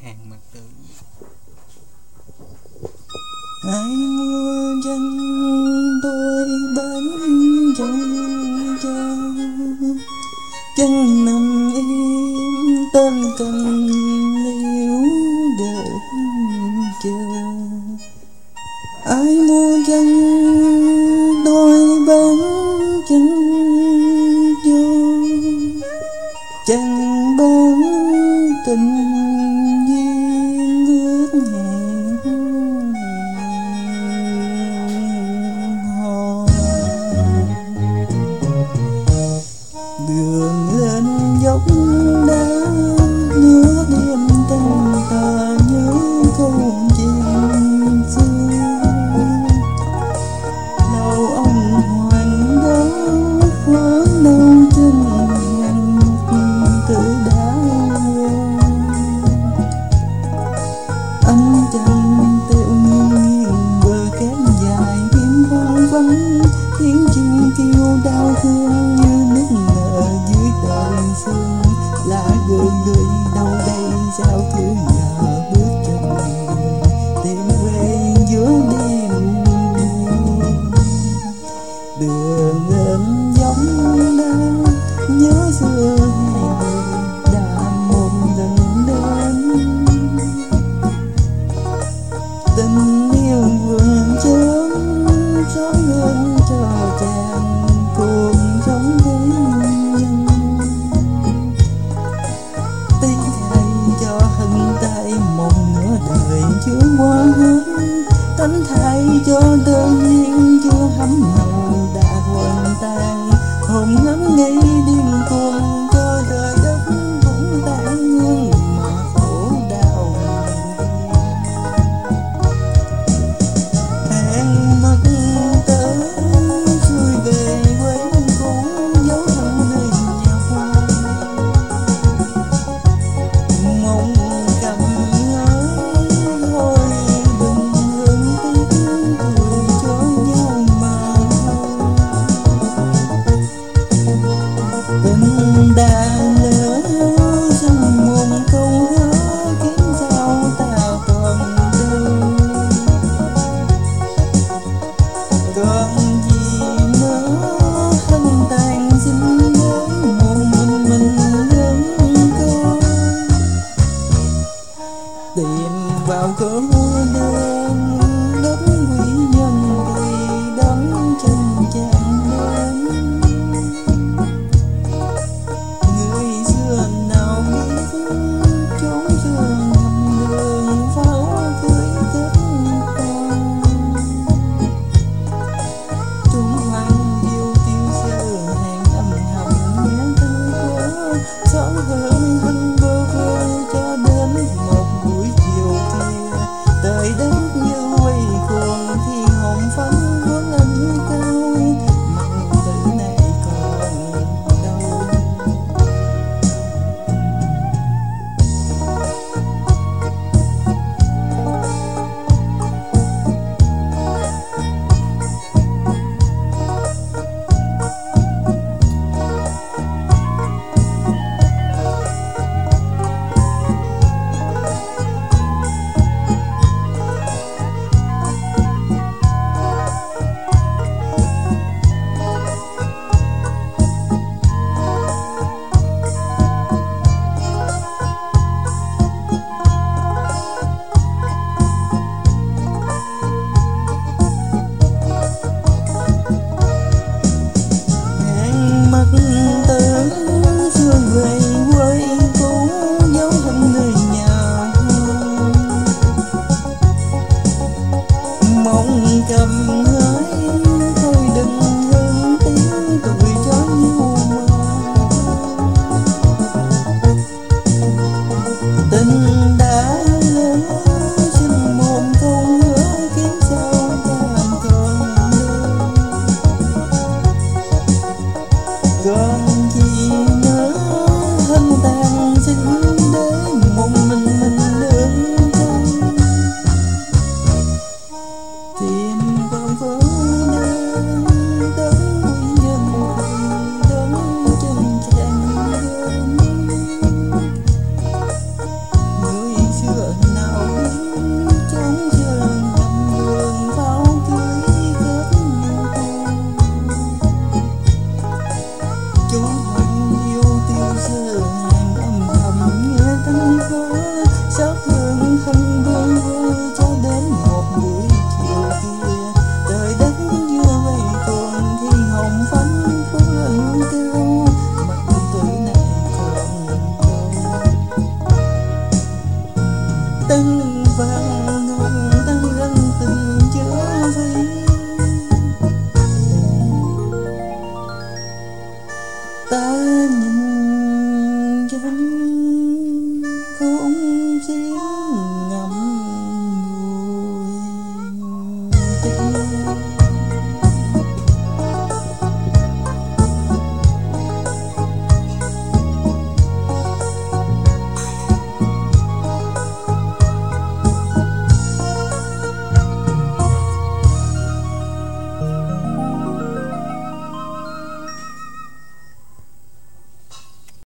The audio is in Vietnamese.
Hàng Mặc Tử. Ai mua chân tôi bán chân cho chân nằm im tên cành liễu đợi chờ. Ai mua chân tôi bán chân cho chân bán tình duyên ước hẹn hò. Đường lên dốc đá nước đêm trăng tà nhớ câu chuyện xưa. Đâu ông hoàng đó khoáng đâu chân hàng tự đã quên. Anh chẳng tiểu nghiêng bờ cát dài hiếm vắng vắng, tiếng chim kêu đau thương như nước nở dưới tầng sương. Lá gơi gơi đâu đây sao cứ ngờ bước chân người tìm về giữa đêm buồn. Đường lên giống đá nhớ xưa hai người đã một lần đến. Tình yêu vừa chớm soi gương cho chàng cuộc sống thế nhân. Tiếc thay cho hận tại một nửa đời chưa qua hết, tánh thay cho đơn duyên chưa hấm hầu đã hoàn tan. Hồn ngắm ngây điên cuồng cho đời đất cũng tan hương mà khổ đau. Hẹn mất tới xuôi về quê cũ dấu thăm nơi nhà hoa. Mong cầm ngói thôi đừng hương tiếc cười cho nhau mà. Tình đã lỡ trong một câu hứa khiến sao ta còn đâu. Còn gì nữa hân tàn xin đến một mình lớn con. Tìm vào cõi đêm đất quý nhân thì đón chân chàng đến. Người xưa nào biết chốn xưa ngầm đường pháo cưới kết con. Chúng hoang diêu tiêu sơ hàng âm thầm nghe thơ vỡ. Xót hờn hân bơ vơ cho đến một buổi chiều kia. Đời đất như quay cuồng thì hồn phấn vươn lên cao. Mặc tử này còn đâu. Hẹn mất tới xuôi về quê cũ dấu thăm nơi nhà hoa. Mong cầm ngói thôi đừng hương tiếng cười cho nhau mà. Tình đã lỡ xin một câu hứa khiến sao ta còn đâu. Còn gì nữa hân tàn xin đến một mình đường trong. Tìm vào cõi đêm đất quý nhân thì đón chân chàng đến. từng